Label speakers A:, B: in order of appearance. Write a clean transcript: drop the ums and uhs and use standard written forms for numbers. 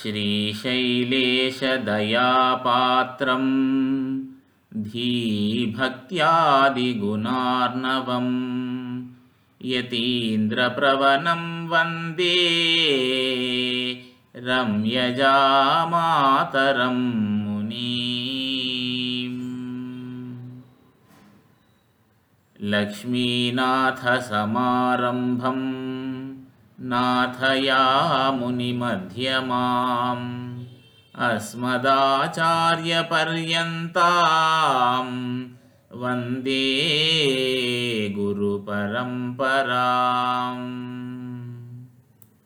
A: श्रीशैलेशदयापात्रं धीभक्त्यादिगुणार्णवं यतीन्द्रप्रवनं वन्दे रम्यजामातरं मुनीम्। लक्ष्मीनाथसमारम्भं नाथयामुनिमध्यमाम् अस्मदाचार्यपर्यन्तां वन्दे गुरुपरम्पराम्।